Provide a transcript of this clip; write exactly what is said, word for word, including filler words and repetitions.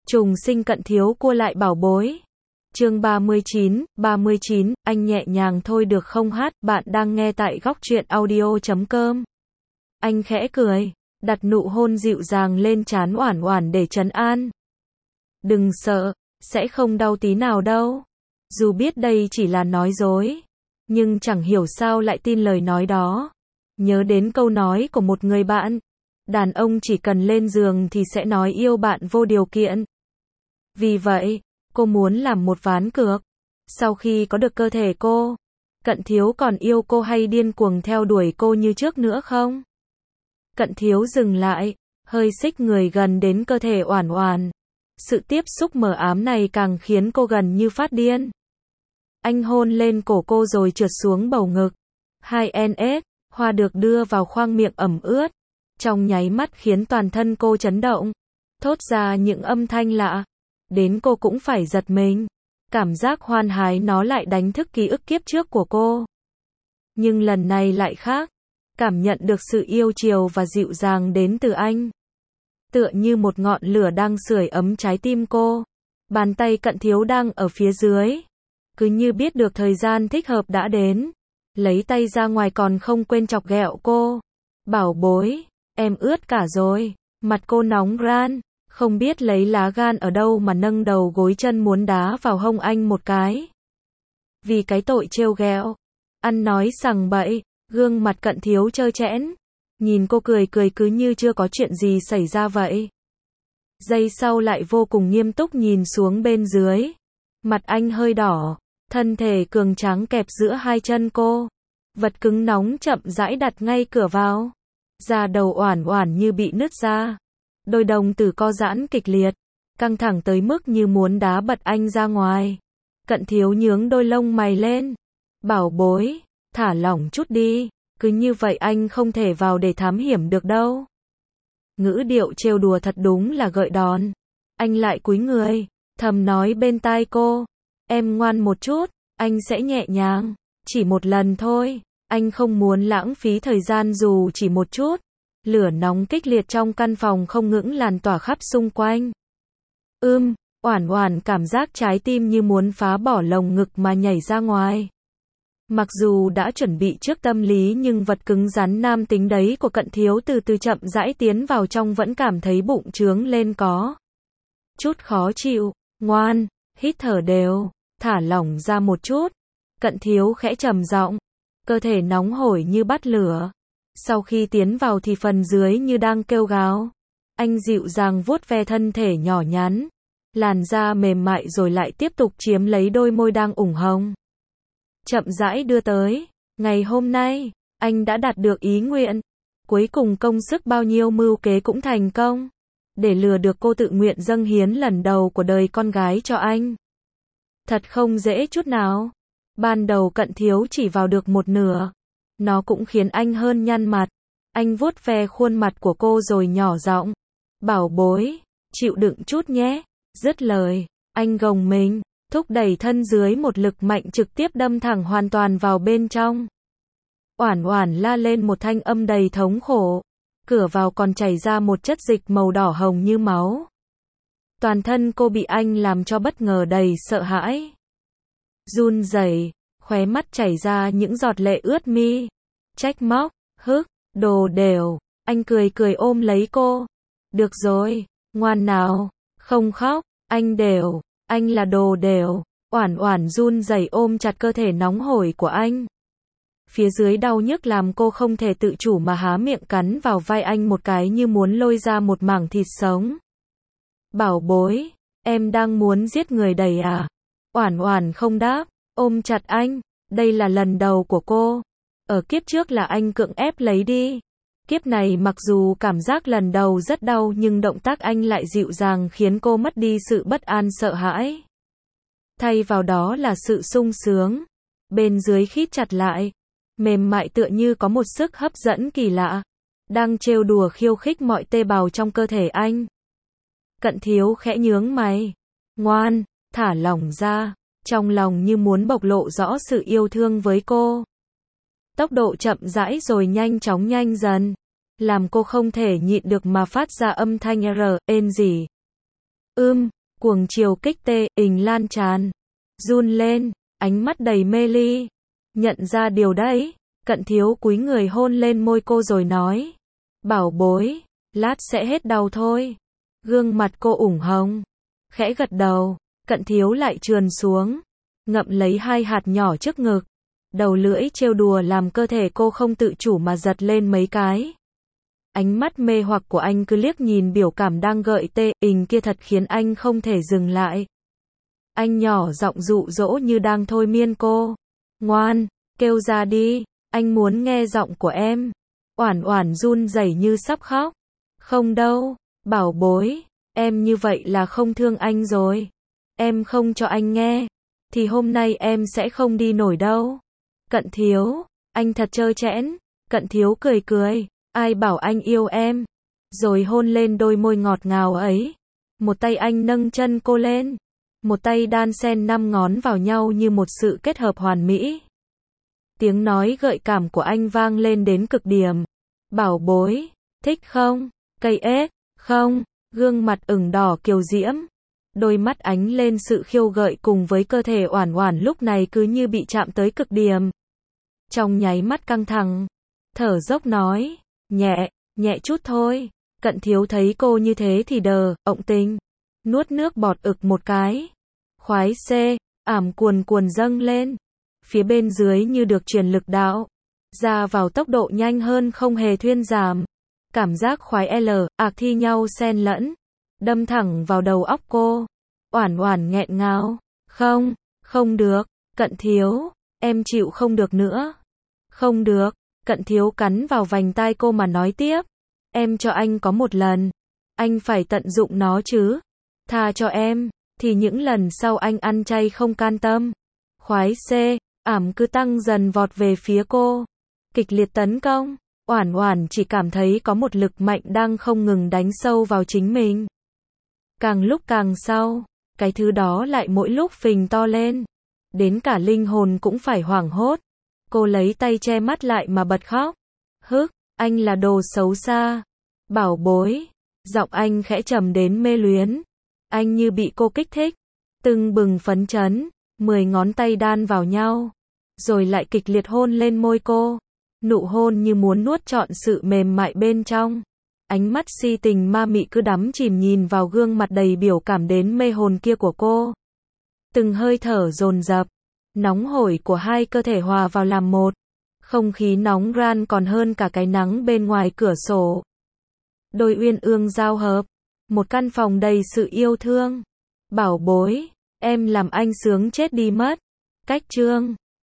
Trùng sinh Cận Thiếu cua lại bảo bối. Chương ba mươi chín, ba mươi chín, anh nhẹ nhàng thôi được không hát, bạn đang nghe tại góc truyện audio chấm com. Anh khẽ cười, đặt nụ hôn dịu dàng lên trán Oản Oản để trấn an. Đừng sợ, sẽ không đau tí nào đâu. Dù biết đây chỉ là nói dối, nhưng chẳng hiểu sao lại tin lời nói đó. Nhớ đến câu nói của một người bạn, đàn ông chỉ cần lên giường thì sẽ nói yêu bạn vô điều kiện. Vì vậy, cô muốn làm một ván cược. Sau khi có được cơ thể cô, Cận Thiếu còn yêu cô hay điên cuồng theo đuổi cô như trước nữa không? Cận Thiếu dừng lại, hơi xích người gần đến cơ thể Oản Oản. Sự tiếp xúc mờ ám này càng khiến cô gần như phát điên. Anh hôn lên cổ cô rồi trượt xuống bầu ngực. Hai en ét, hoa được đưa vào khoang miệng ẩm ướt. Trong nháy mắt khiến toàn thân cô chấn động. Thốt ra những âm thanh lạ. Đến cô cũng phải giật mình. Cảm giác hoan hái nó lại đánh thức ký ức kiếp trước của cô. Nhưng lần này lại khác. Cảm nhận được sự yêu chiều và dịu dàng đến từ anh. Tựa như một ngọn lửa đang sưởi ấm trái tim cô. Bàn tay Cận Thiếu đang ở phía dưới. Cứ như biết được thời gian thích hợp đã đến. Lấy tay ra ngoài còn không quên chọc ghẹo cô. Bảo bối, em ướt cả rồi. Mặt cô nóng ran. Không biết lấy lá gan ở đâu mà nâng đầu gối chân muốn đá vào hông anh một cái. Vì cái tội trêu ghẹo. Ăn nói sằng bậy. Gương mặt Cận Thiếu trơ trẽn. Nhìn cô cười cười cứ như chưa có chuyện gì xảy ra vậy. Giây sau lại vô cùng nghiêm túc nhìn xuống bên dưới. Mặt anh hơi đỏ. Thân thể cường tráng kẹp giữa hai chân cô. Vật cứng nóng chậm rãi đặt ngay cửa vào. Da đầu Oản Oản như bị nứt ra. Đôi đồng tử co giãn kịch liệt. Căng thẳng tới mức như muốn đá bật anh ra ngoài. Cận Thiếu nhướng đôi lông mày lên. Bảo bối, thả lỏng chút đi. Cứ như vậy anh không thể vào để thám hiểm được đâu. Ngữ điệu trêu đùa thật đúng là gợi đòn. Anh lại cúi người, thầm nói bên tai cô. Em ngoan một chút, anh sẽ nhẹ nhàng. Chỉ một lần thôi. Anh không muốn lãng phí thời gian dù chỉ một chút. Lửa nóng kích liệt trong căn phòng không ngững lan tỏa khắp xung quanh. Ưm, Oản Oản cảm giác trái tim như muốn phá bỏ lồng ngực mà nhảy ra ngoài. Mặc dù đã chuẩn bị trước tâm lý nhưng vật cứng rắn nam tính đấy của Cận Thiếu từ từ chậm rãi tiến vào trong vẫn cảm thấy bụng trướng lên có chút khó chịu. Ngoan, hít thở đều, thả lỏng ra một chút. Cận Thiếu khẽ trầm giọng, cơ thể nóng hổi như bắt lửa. Sau khi tiến vào thì phần dưới như đang kêu gào. Anh dịu dàng vuốt ve thân thể nhỏ nhắn, làn da mềm mại rồi lại tiếp tục chiếm lấy đôi môi đang ửng hồng. Chậm rãi đưa tới. Ngày hôm nay, anh đã đạt được ý nguyện. Cuối cùng công sức bao nhiêu mưu kế cũng thành công. Để lừa được cô tự nguyện dâng hiến lần đầu của đời con gái cho anh. Thật không dễ chút nào. Ban đầu Cận Thiếu chỉ vào được một nửa. Nó cũng khiến anh hơn nhăn mặt. Anh vuốt ve khuôn mặt của cô rồi nhỏ giọng. Bảo bối, chịu đựng chút nhé. Dứt lời, anh gồng mình, thúc đẩy thân dưới một lực mạnh trực tiếp đâm thẳng hoàn toàn vào bên trong. Oản Oản la lên một thanh âm đầy thống khổ. Cửa vào còn chảy ra một chất dịch màu đỏ hồng như máu. Toàn thân cô bị anh làm cho bất ngờ đầy sợ hãi. Run rẩy, khóe mắt chảy ra những giọt lệ ướt mi. Trách móc, hức, đồ đều. Anh cười cười ôm lấy cô. Được rồi, ngoan nào, không khóc, anh đều, anh là đồ đều. Oản Oản run rẩy ôm chặt cơ thể nóng hổi của anh. Phía dưới đau nhức làm cô không thể tự chủ mà há miệng cắn vào vai anh một cái như muốn lôi ra một mảng thịt sống. Bảo bối, em đang muốn giết người đầy à? Oản Oản không đáp, ôm chặt anh. Đây là lần đầu của cô. Ở kiếp trước là anh cưỡng ép lấy đi. Kiếp này mặc dù cảm giác lần đầu rất đau nhưng động tác anh lại dịu dàng khiến cô mất đi sự bất an sợ hãi. Thay vào đó là sự sung sướng. Bên dưới khít chặt lại. Mềm mại tựa như có một sức hấp dẫn kỳ lạ. Đang trêu đùa khiêu khích mọi tê bào trong cơ thể anh. Cận Thiếu khẽ nhướng mày. Ngoan, thả lỏng ra. Trong lòng như muốn bộc lộ rõ sự yêu thương với cô. Tốc độ chậm rãi rồi nhanh chóng nhanh dần. Làm cô không thể nhịn được mà phát ra âm thanh R, ên gì. Ưm, Cuồng chiều kích tê, ình lan tràn. Run lên, ánh mắt đầy mê ly. Nhận ra điều đấy, Cận Thiếu cúi người hôn lên môi cô rồi nói. Bảo bối, lát sẽ hết đau thôi. Gương mặt cô ửng hồng. Khẽ gật đầu, Cận Thiếu lại trườn xuống. Ngậm lấy hai hạt nhỏ trước ngực. Đầu lưỡi trêu đùa làm cơ thể cô không tự chủ mà giật lên mấy cái. Ánh mắt mê hoặc của anh cứ liếc nhìn biểu cảm đang gợi tê, ình kia thật khiến anh không thể dừng lại. Anh nhỏ giọng dụ dỗ như đang thôi miên cô. Ngoan, kêu ra đi, anh muốn nghe giọng của em. Oản Oản run rẩy như sắp khóc. Không đâu, bảo bối, em như vậy là không thương anh rồi. Em không cho anh nghe, thì hôm nay em sẽ không đi nổi đâu. Cận Thiếu, anh thật trơ trẽn. Cận Thiếu cười cười, ai bảo anh yêu em. Rồi hôn lên đôi môi ngọt ngào ấy. Một tay anh nâng chân cô lên. Một tay đan xen năm ngón vào nhau như một sự kết hợp hoàn mỹ. Tiếng nói gợi cảm của anh vang lên đến cực điểm. Bảo bối, thích không? Cây ếch, không? Gương mặt ửng đỏ kiều diễm. Đôi mắt ánh lên sự khiêu gợi cùng với cơ thể Oản Oản lúc này cứ như bị chạm tới cực điểm. Trong nháy mắt căng thẳng, thở dốc nói, nhẹ, nhẹ chút thôi. Cận Thiếu thấy cô như thế thì đờ, ộng tình. Nuốt nước bọt ực một cái. Khoái xê, ảm cuồn cuồn dâng lên. Phía bên dưới như được truyền lực đạo. Ra vào tốc độ nhanh hơn không hề thuyên giảm. Cảm giác khoái L, ạc thi nhau xen lẫn. Đâm thẳng vào đầu óc cô. Oản Oản nghẹn ngào. Không, không được, Cận Thiếu, em chịu không được nữa. Không được, Cận Thiếu cắn vào vành tai cô mà nói tiếp. Em cho anh có một lần. Anh phải tận dụng nó chứ. Tha cho em, thì những lần sau anh ăn chay không can tâm. Khoái xê, ảm cứ tăng dần vọt về phía cô. Kịch liệt tấn công. Oản Oản chỉ cảm thấy có một lực mạnh đang không ngừng đánh sâu vào chính mình. Càng lúc càng sau, cái thứ đó lại mỗi lúc phình to lên. Đến cả linh hồn cũng phải hoảng hốt. Cô lấy tay che mắt lại mà bật khóc. Hức, anh là đồ xấu xa. Bảo bối. Giọng anh khẽ trầm đến mê luyến. Anh như bị cô kích thích. Tưng bừng phấn chấn. Mười ngón tay đan vào nhau. Rồi lại kịch liệt hôn lên môi cô. Nụ hôn như muốn nuốt trọn sự mềm mại bên trong. Ánh mắt si tình ma mị cứ đắm chìm nhìn vào gương mặt đầy biểu cảm đến mê hồn kia của cô. Từng hơi thở dồn dập, nóng hổi của hai cơ thể hòa vào làm một. Không khí nóng ran còn hơn cả cái nắng bên ngoài cửa sổ. Đôi uyên ương giao hợp, một căn phòng đầy sự yêu thương. Bảo bối, em làm anh sướng chết đi mất. Cách chương